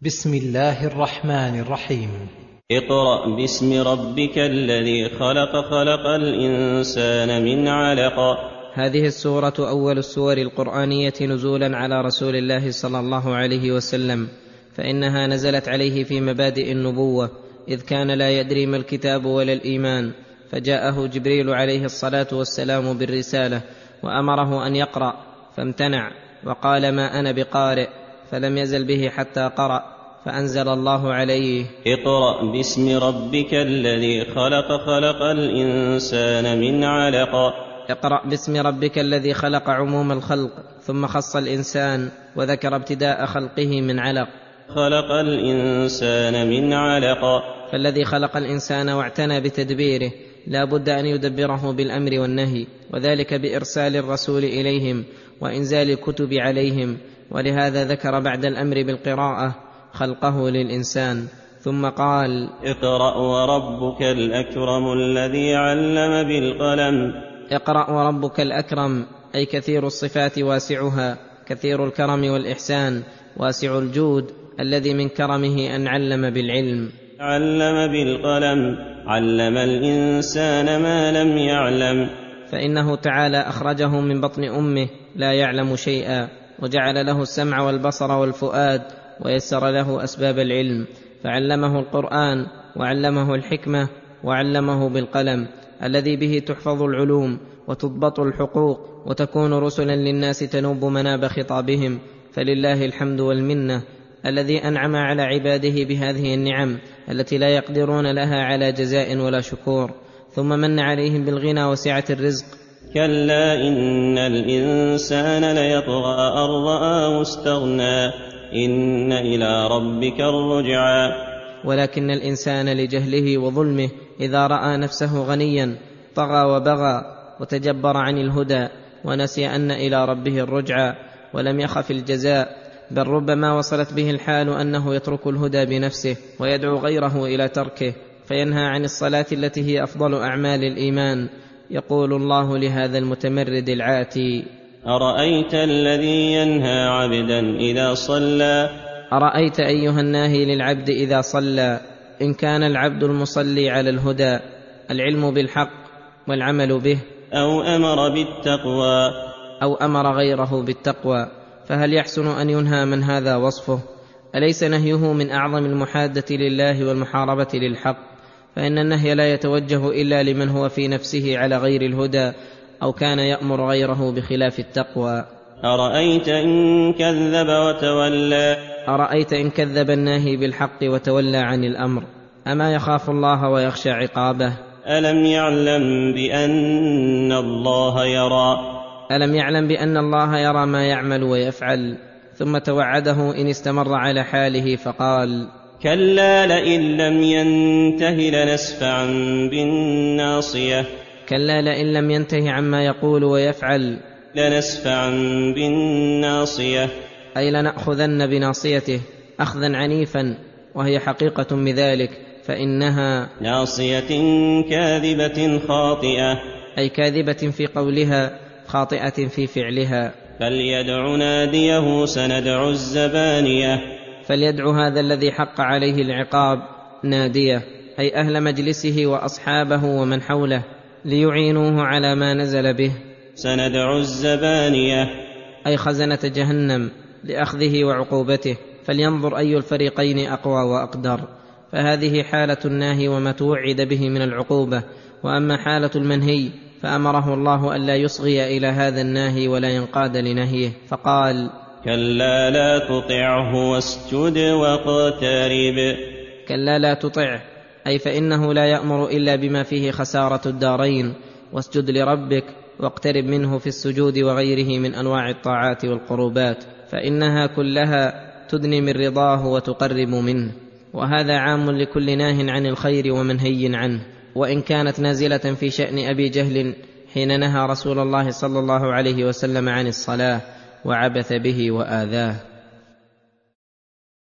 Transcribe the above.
بسم الله الرحمن الرحيم. اقرأ باسم ربك الذي خلق، خلق الإنسان من علق. هذه السورة أول السور القرآنية نزولا على رسول الله صلى الله عليه وسلم، فإنها نزلت عليه في مبادئ النبوة، إذ كان لا يدري ما الكتاب ولا الإيمان، فجاءه جبريل عليه الصلاة والسلام بالرسالة وأمره أن يقرأ فامتنع وقال: ما أنا بقارئ، فلم يزل به حتى قرأ، فأنزل الله عليه: اقرأ باسم ربك الذي خلق، خلق الإنسان من علق. اقرأ باسم ربك الذي خلق عموم الخلق، ثم خص الإنسان وذكر ابتداء خلقه من علق. خلق الإنسان من علق. فالذي خلق الإنسان واعتنى بتدبيره لا بد أن يدبره بالأمر والنهي، وذلك بإرسال الرسول إليهم وإنزال الكتب عليهم، ولهذا ذكر بعد الأمر بالقراءة خلقه للإنسان، ثم قال: اقرأ وربك الأكرم الذي علم بالقلم. اقرأ وربك الأكرم، أي كثير الصفات واسعها، كثير الكرم والإحسان، واسع الجود، الذي من كرمه أن علم بالعلم. علم بالقلم، علم الإنسان ما لم يعلم. فإنه تعالى أخرجه من بطن أمه لا يعلم شيئا، وجعل له السمع والبصر والفؤاد، ويسر له أسباب العلم، فعلمه القرآن، وعلمه الحكمة، وعلمه بالقلم الذي به تحفظ العلوم وتضبط الحقوق وتكون رسلا للناس تنوب مناب خطابهم. فلله الحمد والمنة الذي أنعم على عباده بهذه النعم التي لا يقدرون لها على جزاء ولا شكور، ثم من عليهم بالغنى وسعة الرزق. كلا إن الإنسان ليطغى أن رآه استغنى، إن إلى ربك الرجعى. ولكن الإنسان لجهله وظلمه إذا رأى نفسه غنيا طغى وبغى وتجبر عن الهدى، ونسي أن إلى ربه الرجعى، ولم يخف الجزاء، بل ربما وصلت به الحال أنه يترك الهدى بنفسه ويدعو غيره إلى تركه، فينهى عن الصلاة التي هي أفضل أعمال الإيمان. يقول الله لهذا المتمرد العاتي: أرأيت الذي ينهى عبدا إذا صلى. أرأيت أيها الناهي للعبد إذا صلى، إن كان العبد المصلي على الهدى، العلم بالحق والعمل به، أو أمر بالتقوى، أو أمر غيره بالتقوى، فهل يحسن أن ينهى من هذا وصفه؟ أليس نهيه من أعظم المحادة لله والمحاربة للحق؟ فإن النهي لا يتوجه إلا لمن هو في نفسه على غير الهدى، أو كان يأمر غيره بخلاف التقوى. أرأيت إن كذب وتولى. أرأيت إن كذب الناهي بالحق وتولى عن الأمر، أما يخاف الله ويخشى عقابه؟ ألم يعلم بأن الله يرى. ألم يعلم بأن الله يرى ما يعمل ويفعل؟ ثم توعده إن استمر على حاله فقال: كلا لئن لم ينته لنسفعا بالناصية. كلا لئن لم ينته عما يقول ويفعل، لنسفعا بالناصية، أي لنأخذن بناصيته أخذا عنيفا، وهي حقيقة بذلك، فإنها ناصية كاذبة خاطئة، أي كاذبة في قولها خاطئة في فعلها. فليدع ناديه سندع الزبانية. فليدع هذا الذي حق عليه العقاب ناديه، أي أهل مجلسه وأصحابه ومن حوله، ليعينوه على ما نزل به. سندع الزبانية، أي خزنة جهنم لأخذه وعقوبته، فلينظر أي الفريقين أقوى وأقدر. فهذه حالة الناهي وما توعد به من العقوبة. وأما حالة المنهي فأمره الله ألا يصغي إلى هذا الناهي ولا ينقاد لنهيه، فقال: كلا لا تطعه واسجد واقترب. كلا لا تطعه، أي فإنه لا يأمر إلا بما فيه خسارة الدارين، واسجد لربك واقترب منه في السجود وغيره من أنواع الطاعات والقربات، فإنها كلها تدني من رضاه وتقرب منه. وهذا عام لكل ناه عن الخير ومنهي عنه، وإن كانت نازلة في شأن أبي جهل حين نهى رسول الله صلى الله عليه وسلم عن الصلاة وعبث به وآذاه.